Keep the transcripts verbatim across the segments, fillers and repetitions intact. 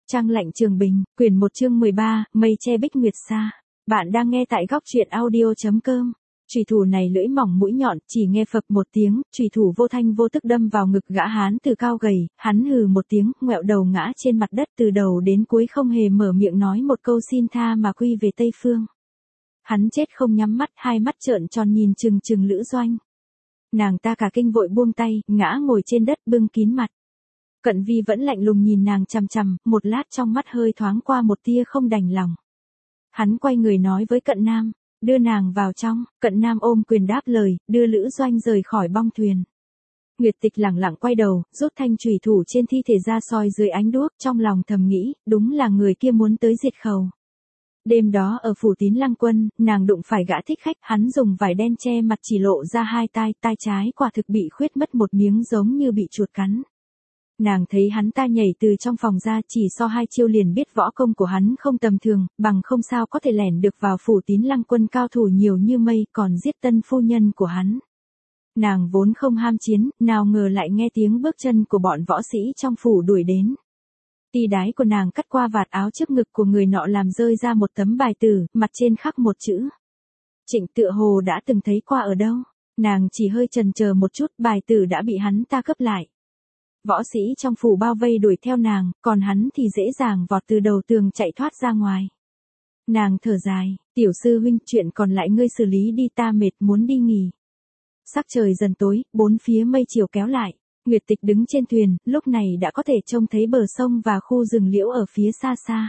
Trăng lạnh Trường Bình, quyển một chương mười ba, Mây che Bích Nguyệt Sa. Bạn đang nghe tại góc truyện audio chấm com. Chùy thủ này lưỡi mỏng mũi nhọn, chỉ nghe phập một tiếng, chùy thủ vô thanh vô tức đâm vào ngực gã hán từ cao gầy, hắn hừ một tiếng, ngoẹo đầu ngã trên mặt đất, từ đầu đến cuối không hề mở miệng nói một câu xin tha mà quy về Tây Phương. Hắn chết không nhắm mắt, hai mắt trợn tròn nhìn chừng chừng Lữ Doanh. Nàng ta cả kinh vội buông tay, ngã ngồi trên đất bưng kín mặt. Cận Vi vẫn lạnh lùng nhìn nàng chằm chằm, một lát trong mắt hơi thoáng qua một tia không đành lòng. Hắn quay người nói với Cận Nam, đưa nàng vào trong. Cận Nam ôm quyền đáp lời, đưa Lữ Doanh rời khỏi bong thuyền. Nguyệt Tịch lẳng lặng quay đầu, rút thanh chùy thủ trên thi thể ra soi dưới ánh đuốc, trong lòng thầm nghĩ, đúng là người kia muốn tới diệt khẩu. Đêm đó ở phủ Tín Lăng Quân, nàng đụng phải gã thích khách, hắn dùng vải đen che mặt chỉ lộ ra hai tai, tai trái quả thực bị khuyết mất một miếng giống như bị chuột cắn. Nàng thấy hắn ta nhảy từ trong phòng ra, chỉ so hai chiêu liền biết võ công của hắn không tầm thường, bằng không sao có thể lẻn được vào phủ Tín Lăng Quân cao thủ nhiều như mây, còn giết tân phu nhân của hắn. Nàng vốn không ham chiến, nào ngờ lại nghe tiếng bước chân của bọn võ sĩ trong phủ đuổi đến. Ti đái của nàng cắt qua vạt áo trước ngực của người nọ làm rơi ra một tấm bài tử, mặt trên khắc một chữ. Trịnh tựa hồ đã từng thấy qua ở đâu, nàng chỉ hơi chần chờ một chút, bài tử đã bị hắn ta cướp lại. Võ sĩ trong phủ bao vây đuổi theo nàng, còn hắn thì dễ dàng vọt từ đầu tường chạy thoát ra ngoài. Nàng thở dài, tiểu sư huynh, chuyện còn lại ngươi xử lý đi, ta mệt muốn đi nghỉ. Sắc trời dần tối, bốn phía mây chiều kéo lại. Nguyệt Tịch đứng trên thuyền, lúc này đã có thể trông thấy bờ sông và khu rừng liễu ở phía xa xa.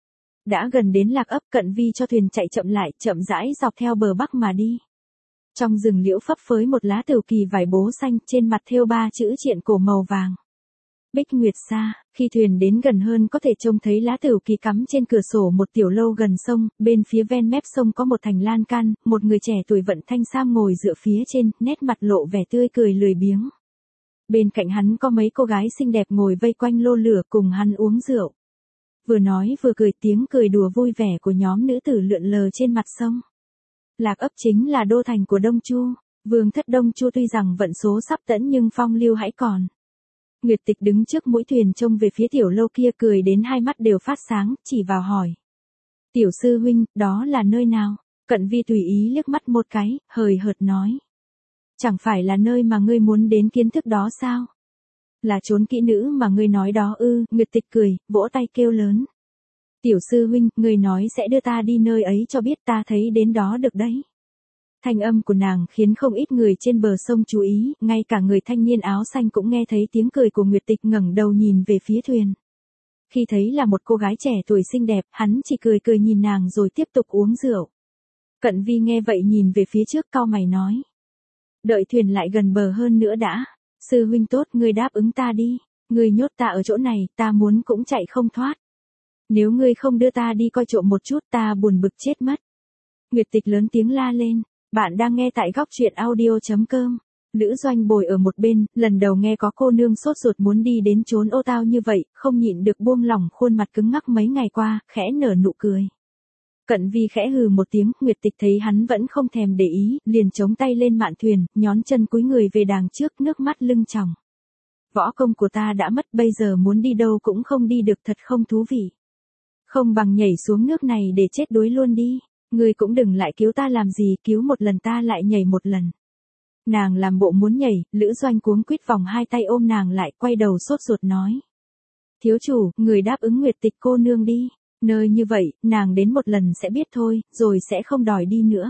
Đã gần đến Lạc Ấp, Cận Vi cho thuyền chạy chậm lại, chậm rãi dọc theo bờ bắc mà đi. Trong rừng liễu phấp phới một lá tửu kỳ vải bố xanh, trên mặt thêu ba chữ triện cổ màu vàng. Bích Nguyệt Sa. Khi thuyền đến gần hơn có thể trông thấy lá tửu kỳ cắm trên cửa sổ một tiểu lâu gần sông, bên phía ven mép sông có một thành lan can, một người trẻ tuổi vận thanh sam ngồi dựa phía trên, nét mặt lộ vẻ tươi cười lười biếng. Bên cạnh hắn có mấy cô gái xinh đẹp ngồi vây quanh lô lửa cùng hắn uống rượu. Vừa nói vừa cười, tiếng cười đùa vui vẻ của nhóm nữ tử lượn lờ trên mặt sông. Lạc Ấp chính là đô thành của Đông Chu, vương thất Đông Chu tuy rằng vận số sắp tẫn nhưng phong lưu hãy còn. Nguyệt Tịch đứng trước mũi thuyền trông về phía tiểu lâu kia, cười đến hai mắt đều phát sáng, chỉ vào hỏi. Tiểu sư huynh, đó là nơi nào? Cận Vi tùy ý liếc mắt một cái, hời hợt nói. Chẳng phải là nơi mà ngươi muốn đến kiến thức đó sao? Là chốn kỹ nữ mà ngươi nói đó ư? Nguyệt Tịch cười, vỗ tay kêu lớn. Tiểu sư huynh, ngươi nói sẽ đưa ta đi nơi ấy cho biết, ta thấy đến đó được đấy. Thanh âm của nàng khiến không ít người trên bờ sông chú ý, ngay cả người thanh niên áo xanh cũng nghe thấy tiếng cười của Nguyệt Tịch, ngẩng đầu nhìn về phía thuyền. Khi thấy là một cô gái trẻ tuổi xinh đẹp, hắn chỉ cười cười nhìn nàng rồi tiếp tục uống rượu. Cận Vi nghe vậy nhìn về phía trước, cau mày nói. Đợi thuyền lại gần bờ hơn nữa đã. Sư huynh tốt, ngươi đáp ứng ta đi. Ngươi nhốt ta ở chỗ này, ta muốn cũng chạy không thoát. Nếu ngươi không đưa ta đi coi trộm một chút, ta buồn bực chết mất. Nguyệt Tịch lớn tiếng la lên. Bạn đang nghe tại góc truyện audio chấm com. Lữ Doanh bồi ở một bên, lần đầu nghe có cô nương sốt ruột muốn đi đến chốn ô tao như vậy, không nhịn được buông lỏng khuôn mặt cứng ngắc mấy ngày qua, khẽ nở nụ cười. Cận Vi khẽ hừ một tiếng, Nguyệt Tịch thấy hắn vẫn không thèm để ý, liền chống tay lên mạn thuyền, nhón chân cúi người về đàng trước, nước mắt lưng tròng. Võ công của ta đã mất, bây giờ muốn đi đâu cũng không đi được, thật không thú vị. Không bằng nhảy xuống nước này để chết đuối luôn đi. Ngươi cũng đừng lại cứu ta làm gì, cứu một lần ta lại nhảy một lần. Nàng làm bộ muốn nhảy, Lữ Doanh cuống quýt vòng hai tay ôm nàng lại, quay đầu sốt ruột nói. Thiếu chủ, người đáp ứng Nguyệt Tịch cô nương đi. Nơi như vậy, nàng đến một lần sẽ biết thôi, rồi sẽ không đòi đi nữa.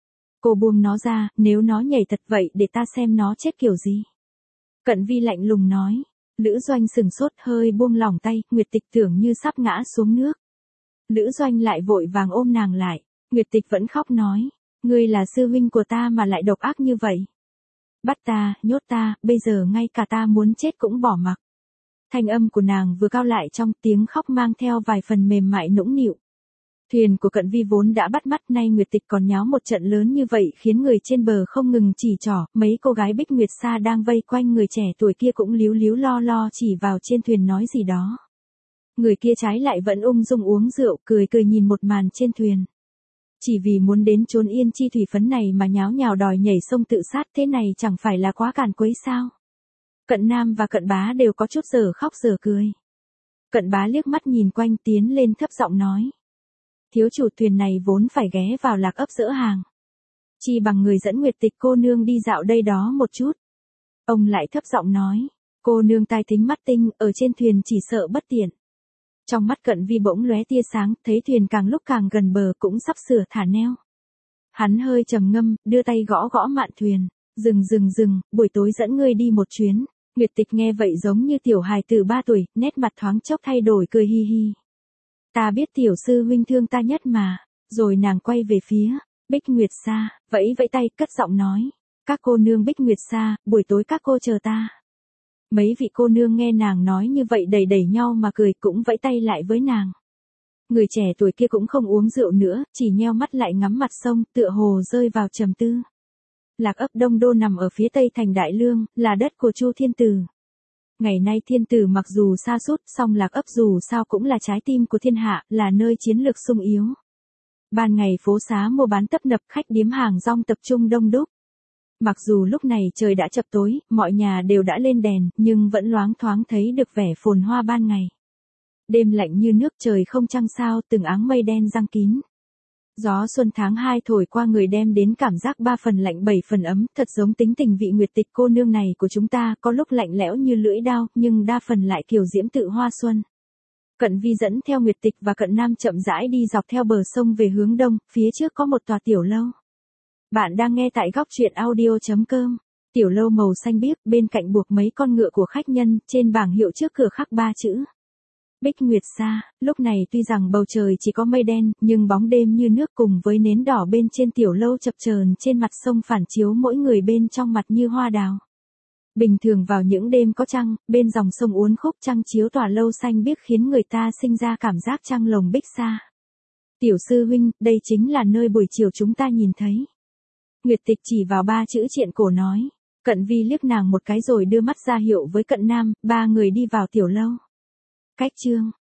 Cô buông nó ra, nếu nó nhảy thật vậy để ta xem nó chết kiểu gì. Cận Vi lạnh lùng nói. Lữ Doanh sừng sốt, hơi buông lỏng tay, Nguyệt Tịch tưởng như sắp ngã xuống nước. Lữ Doanh lại vội vàng ôm nàng lại. Nguyệt Tịch vẫn khóc nói. Ngươi là sư huynh của ta mà lại độc ác như vậy. Bắt ta, nhốt ta, bây giờ ngay cả ta muốn chết cũng bỏ mặc. Thanh âm của nàng vừa cao lại trong tiếng khóc mang theo vài phần mềm mại nũng nịu. Thuyền của Cận Vi vốn đã bắt mắt, nay Nguyệt Tịch còn nháo một trận lớn như vậy khiến người trên bờ không ngừng chỉ trỏ, mấy cô gái Bích Nguyệt Sa đang vây quanh người trẻ tuổi kia cũng líu líu lo lo chỉ vào trên thuyền nói gì đó. Người kia trái lại vẫn ung dung uống rượu, cười cười nhìn một màn trên thuyền. Chỉ vì muốn đến chốn yên chi thủy phấn này mà nháo nhào đòi nhảy sông tự sát, thế này chẳng phải là quá càn quấy sao? Cận Nam và Cận Bá đều có chút giờ khóc giờ cười. Cận bá liếc mắt nhìn quanh tiến lên thấp giọng nói. Thiếu chủ thuyền này vốn phải ghé vào Lạc Ấp dỡ hàng. Chi bằng người dẫn Nguyệt Tịch cô nương đi dạo đây đó một chút. Ông lại thấp giọng nói. Cô nương tai thính mắt tinh, ở trên thuyền chỉ sợ bất tiện. Trong mắt Cận Vi bỗng lóe tia sáng, thấy thuyền càng lúc càng gần bờ cũng sắp sửa thả neo. Hắn hơi trầm ngâm, đưa tay gõ gõ mạn thuyền. Dừng dừng dừng, buổi tối dẫn ngươi đi một chuyến. Nguyệt Tịch nghe vậy giống như tiểu hài tử ba tuổi, nét mặt thoáng chốc thay đổi cười hi hi. Ta biết tiểu sư huynh thương ta nhất mà. Rồi nàng quay về phía Bích Nguyệt Sa, vẫy vẫy tay, cất giọng nói. Các cô nương Bích Nguyệt Sa, buổi tối các cô chờ ta. Mấy vị cô nương nghe nàng nói như vậy đẩy đẩy nhau mà cười, cũng vẫy tay lại với nàng. Người trẻ tuổi kia cũng không uống rượu nữa, chỉ nheo mắt lại ngắm mặt sông, tựa hồ rơi vào trầm tư. Lạc Ấp Đông Đô nằm ở phía tây thành Đại Lương, là đất của Chu Thiên Tử. Ngày nay Thiên Tử mặc dù sa sút, song Lạc Ấp dù sao cũng là trái tim của thiên hạ, là nơi chiến lược sung yếu. Ban ngày phố xá mua bán tấp nập, khách điếm hàng rong tập trung đông đúc. Mặc dù lúc này trời đã chập tối, mọi nhà đều đã lên đèn, nhưng vẫn loáng thoáng thấy được vẻ phồn hoa ban ngày. Đêm lạnh như nước, trời không trăng sao, từng áng mây đen giăng kín. Gió xuân tháng hai thổi qua người đem đến cảm giác ba phần lạnh bảy phần ấm, thật giống tính tình vị Nguyệt Tịch cô nương này của chúng ta, có lúc lạnh lẽo như lưỡi dao, nhưng đa phần lại kiều diễm tự hoa xuân. Cận Vi dẫn theo Nguyệt Tịch và Cận Nam chậm rãi đi dọc theo bờ sông về hướng đông, phía trước có một tòa tiểu lâu. Bạn đang nghe tại góc truyện audio chấm com. Tiểu lâu màu xanh biếc, bên cạnh buộc mấy con ngựa của khách nhân, trên bảng hiệu trước cửa khắc ba chữ. Bích Nguyệt Sa. Lúc này tuy rằng bầu trời chỉ có mây đen, nhưng bóng đêm như nước cùng với nến đỏ bên trên tiểu lâu chập chờn trên mặt sông phản chiếu mỗi người bên trong mặt như hoa đào. Bình thường vào những đêm có trăng, bên dòng sông uốn khúc trăng chiếu tòa lâu xanh biếc khiến người ta sinh ra cảm giác trăng lồng bích xa. Tiểu sư huynh, đây chính là nơi buổi chiều chúng ta nhìn thấy. Nguyệt Tịch chỉ vào ba chữ triện cổ nói. Cận Vi liếc nàng một cái rồi đưa mắt ra hiệu với Cận Nam, ba người đi vào tiểu lâu. Cách chương